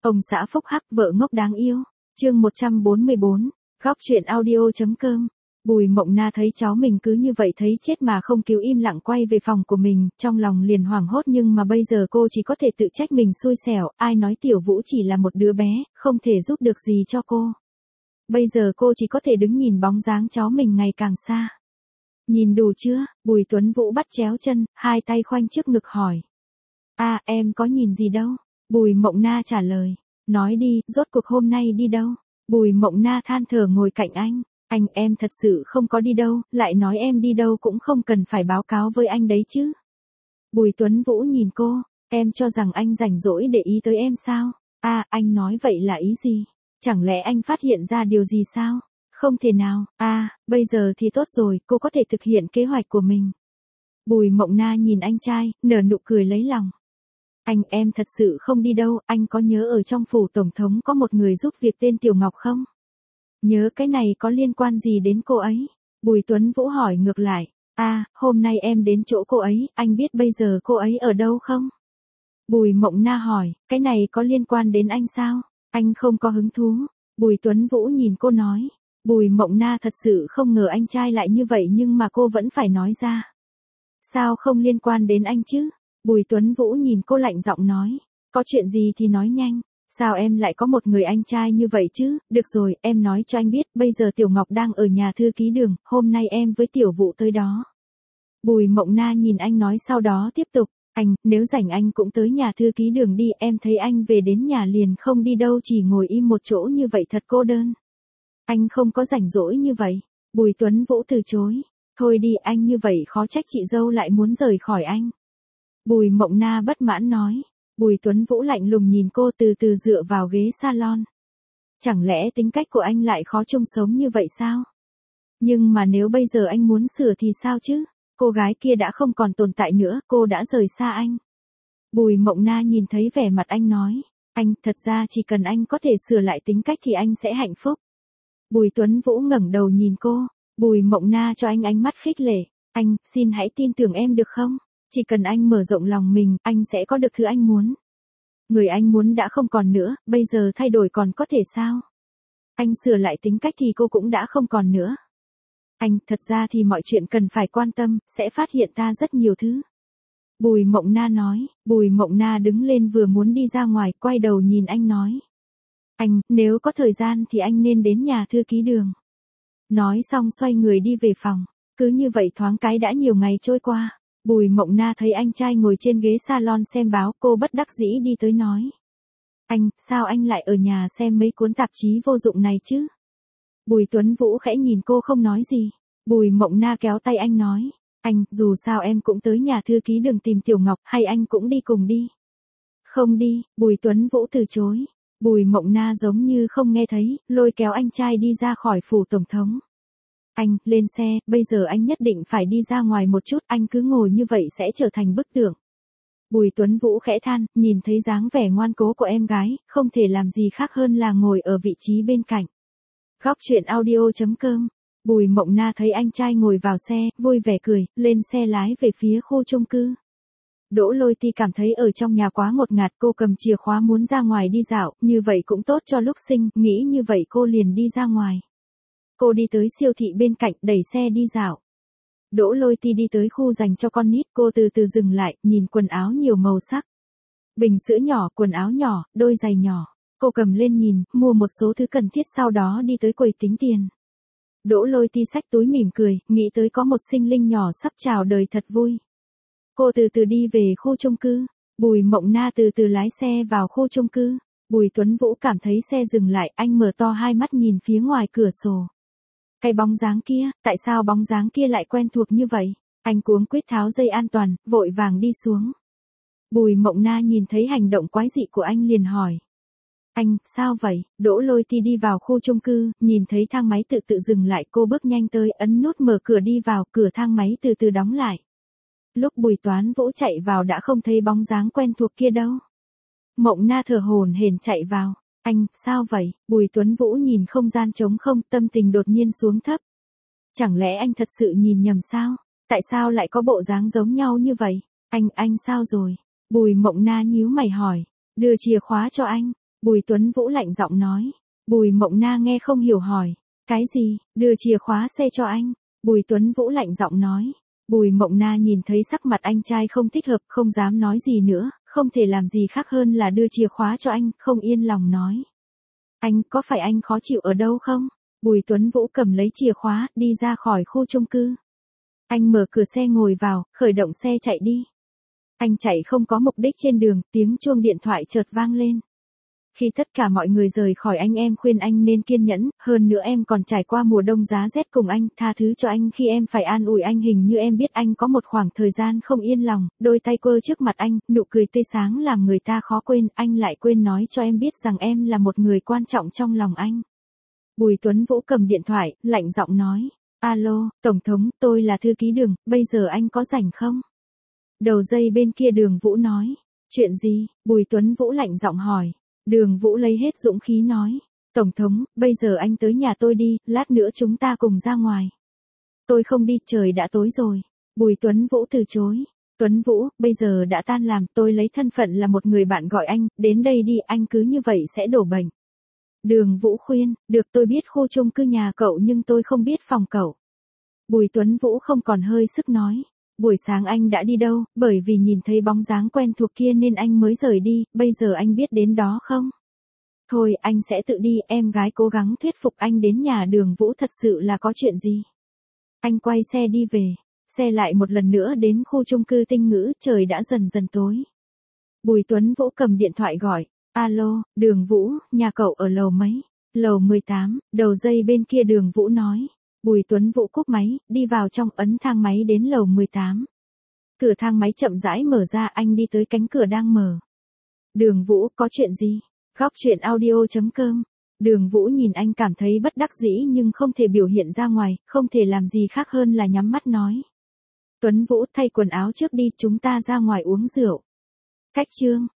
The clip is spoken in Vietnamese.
Ông xã phúc hắc vợ ngốc đáng yêu. Chương 144, góc truyện audio.com. Bùi Mộng Na thấy cháu mình cứ như vậy thấy chết mà không cứu, im lặng quay về phòng của mình, trong lòng liền hoảng hốt, nhưng mà bây giờ cô chỉ có thể tự trách mình xui xẻo, ai nói Tiểu Vũ chỉ là một đứa bé, không thể giúp được gì cho cô. Bây giờ cô chỉ có thể đứng nhìn bóng dáng cháu mình ngày càng xa. Nhìn đủ chưa? Bùi Tuấn Vũ bắt chéo chân, hai tay khoanh trước ngực hỏi. Em có nhìn gì đâu. Bùi Mộng Na trả lời. Nói đi, rốt cuộc hôm nay đi đâu? Bùi Mộng Na than thở ngồi cạnh anh. Em thật sự không có đi đâu, lại nói em đi đâu cũng không cần phải báo cáo với anh đấy chứ. Bùi Tuấn Vũ nhìn cô, em cho rằng anh rảnh rỗi để ý tới em sao? Anh nói vậy là ý gì? Chẳng lẽ anh phát hiện ra điều gì sao? Không thể nào. Bây giờ thì tốt rồi, cô có thể thực hiện kế hoạch của mình. Bùi Mộng Na nhìn anh trai, nở nụ cười lấy lòng. Em thật sự không đi đâu, anh có nhớ ở trong phủ tổng thống có một người giúp việc tên Tiểu Ngọc không? Nhớ, cái này có liên quan gì đến cô ấy? Bùi Tuấn Vũ hỏi ngược lại. Hôm nay em đến chỗ cô ấy, anh biết bây giờ cô ấy ở đâu không? Bùi Mộng Na hỏi, cái này có liên quan đến anh sao? Anh không có hứng thú. Bùi Tuấn Vũ nhìn cô nói. Bùi Mộng Na thật sự không ngờ anh trai lại như vậy, nhưng mà cô vẫn phải nói ra. Sao không liên quan đến anh chứ? Bùi Tuấn Vũ nhìn cô lạnh giọng nói. Có chuyện gì thì nói nhanh. Sao em lại có một người anh trai như vậy chứ? Được rồi, em nói cho anh biết, bây giờ Tiểu Ngọc đang ở nhà thư ký Đường, hôm nay em với Tiểu Vũ tới đó. Bùi Mộng Na nhìn anh nói, sau đó tiếp tục. Nếu rảnh anh cũng tới nhà thư ký Đường đi, em thấy anh về đến nhà liền không đi đâu, chỉ ngồi im một chỗ như vậy thật cô đơn. Anh không có rảnh rỗi như vậy. Bùi Tuấn Vũ từ chối. Thôi đi, anh như vậy khó trách chị dâu lại muốn rời khỏi anh. Bùi Mộng Na bất mãn nói. Bùi Tuấn Vũ lạnh lùng nhìn cô, từ từ dựa vào ghế salon. Chẳng lẽ tính cách của anh lại khó chung sống như vậy sao? Nhưng mà nếu bây giờ anh muốn sửa thì sao chứ? Cô gái kia đã không còn tồn tại nữa, cô đã rời xa anh. Bùi Mộng Na nhìn thấy vẻ mặt anh nói. Thật ra chỉ cần anh có thể sửa lại tính cách thì anh sẽ hạnh phúc. Bùi Tuấn Vũ ngẩng đầu nhìn cô. Bùi Mộng Na cho anh ánh mắt khích lệ. Xin hãy tin tưởng em được không? Chỉ cần anh mở rộng lòng mình, anh sẽ có được thứ anh muốn. Người anh muốn đã không còn nữa, bây giờ thay đổi còn có thể sao? Anh sửa lại tính cách thì cô cũng đã không còn nữa. Thật ra thì mọi chuyện cần phải quan tâm, sẽ phát hiện ra rất nhiều thứ. Bùi Mộng Na nói. Bùi Mộng Na đứng lên vừa muốn đi ra ngoài, quay đầu nhìn anh nói. Nếu có thời gian thì anh nên đến nhà thư ký Đường. Nói xong xoay người đi về phòng. Cứ như vậy thoáng cái đã nhiều ngày trôi qua. Bùi Mộng Na thấy anh trai ngồi trên ghế salon xem báo, cô bất đắc dĩ đi tới nói. Sao anh lại ở nhà xem mấy cuốn tạp chí vô dụng này chứ? Bùi Tuấn Vũ khẽ nhìn cô không nói gì. Bùi Mộng Na kéo tay anh nói. Dù sao em cũng tới nhà thư ký Đường tìm Tiểu Ngọc, hay anh cũng đi cùng đi? Không đi, Bùi Tuấn Vũ từ chối. Bùi Mộng Na giống như không nghe thấy, lôi kéo anh trai đi ra khỏi phủ tổng thống. Lên xe, bây giờ anh nhất định phải đi ra ngoài một chút, anh cứ ngồi như vậy sẽ trở thành bức tượng. Bùi Tuấn Vũ khẽ than, nhìn thấy dáng vẻ ngoan cố của em gái, không thể làm gì khác hơn là ngồi ở vị trí bên cạnh. Góc truyện audio.com. Bùi Mộng Na thấy anh trai ngồi vào xe, vui vẻ cười, lên xe lái về phía khu chung cư. Đỗ Lôi Ti cảm thấy ở trong nhà quá ngột ngạt, cô cầm chìa khóa muốn ra ngoài đi dạo, như vậy cũng tốt cho lúc sinh, nghĩ như vậy cô liền đi ra ngoài. Cô đi tới siêu thị bên cạnh, đẩy xe đi dạo. Đỗ Lôi Ti đi tới khu dành cho con nít, cô từ từ dừng lại, nhìn quần áo nhiều màu sắc. Bình sữa nhỏ, quần áo nhỏ, đôi giày nhỏ. Cô cầm lên nhìn, mua một số thứ cần thiết, sau đó đi tới quầy tính tiền. Đỗ Lôi Ti xách túi mỉm cười, nghĩ tới có một sinh linh nhỏ sắp chào đời thật vui. Cô từ từ đi về khu chung cư. Bùi Mộng Na từ từ lái xe vào khu chung cư. Bùi Tuấn Vũ cảm thấy xe dừng lại, anh mở to hai mắt nhìn phía ngoài cửa sổ. Cái bóng dáng kia, tại sao bóng dáng kia lại quen thuộc như vậy? Anh cuống quýt tháo dây an toàn, vội vàng đi xuống. Bùi Mộng Na nhìn thấy hành động quái dị của anh liền hỏi. Sao vậy? Đỗ Lôi Ti đi vào khu chung cư, nhìn thấy thang máy tự tự dừng lại, cô bước nhanh tới, ấn nút mở cửa đi vào, cửa thang máy từ từ đóng lại. Lúc Bùi Toán Vũ chạy vào đã không thấy bóng dáng quen thuộc kia đâu. Mộng Na thở hổn hển chạy vào. Sao vậy? Bùi Tuấn Vũ nhìn không gian trống không, tâm tình đột nhiên xuống thấp. Chẳng lẽ anh thật sự nhìn nhầm sao? Tại sao lại có bộ dáng giống nhau như vậy? Anh sao rồi? Bùi Mộng Na nhíu mày hỏi. Đưa chìa khóa cho anh. Bùi Tuấn Vũ lạnh giọng nói. Bùi Mộng Na nghe không hiểu hỏi. Cái gì, đưa chìa khóa xe cho anh? Bùi Tuấn Vũ lạnh giọng nói. Bùi Mộng Na nhìn thấy sắc mặt anh trai không thích hợp, không dám nói gì nữa, không thể làm gì khác hơn là đưa chìa khóa cho anh, không yên lòng nói. Anh, có phải anh khó chịu ở đâu không? Bùi Tuấn Vũ cầm lấy chìa khóa, đi ra khỏi khu chung cư. Anh mở cửa xe ngồi vào, khởi động xe chạy đi. Anh chạy không có mục đích trên đường, tiếng chuông điện thoại chợt vang lên. Khi tất cả mọi người rời khỏi anh, em khuyên anh nên kiên nhẫn, hơn nữa em còn trải qua mùa đông giá rét cùng anh, tha thứ cho anh khi em phải an ủi anh, hình như em biết anh có một khoảng thời gian không yên lòng, đôi tay quơ trước mặt anh, nụ cười tươi sáng làm người ta khó quên, anh lại quên nói cho em biết rằng em là một người quan trọng trong lòng anh. Bùi Tuấn Vũ cầm điện thoại, lạnh giọng nói, alo, Tổng thống, tôi là thư ký Đường, bây giờ anh có rảnh không? Đầu dây bên kia Đường Vũ nói, chuyện gì? Bùi Tuấn Vũ lạnh giọng hỏi. Đường Vũ lấy hết dũng khí nói, Tổng thống, bây giờ anh tới nhà tôi đi, lát nữa chúng ta cùng ra ngoài. Tôi không đi, trời đã tối rồi. Bùi Tuấn Vũ từ chối. Tuấn Vũ, bây giờ đã tan làm, tôi lấy thân phận là một người bạn gọi anh, đến đây đi, anh cứ như vậy sẽ đổ bệnh. Đường Vũ khuyên, được, tôi biết khu chung cư nhà cậu nhưng tôi không biết phòng cậu. Bùi Tuấn Vũ không còn hơi sức nói. Buổi sáng anh đã đi đâu, bởi vì nhìn thấy bóng dáng quen thuộc kia nên anh mới rời đi, bây giờ anh biết đến đó không? Thôi, anh sẽ tự đi, em gái cố gắng thuyết phục anh đến nhà Đường Vũ, thật sự là có chuyện gì? Anh quay xe đi về, xe lại một lần nữa đến khu chung cư Tinh Ngữ, trời đã dần dần tối. Bùi Tuấn Vũ cầm điện thoại gọi, alo, Đường Vũ, nhà cậu ở lầu mấy? Lầu 18, đầu dây bên kia Đường Vũ nói. Bùi Tuấn Vũ cúp máy, đi vào trong, ấn thang máy đến lầu 18. Cửa thang máy chậm rãi mở ra, anh đi tới cánh cửa đang mở. Đường Vũ, có chuyện gì? Góc truyện audio.com. Đường Vũ nhìn anh cảm thấy bất đắc dĩ nhưng không thể biểu hiện ra ngoài, không thể làm gì khác hơn là nhắm mắt nói. Tuấn Vũ, thay quần áo trước đi, chúng ta ra ngoài uống rượu. Cách chương.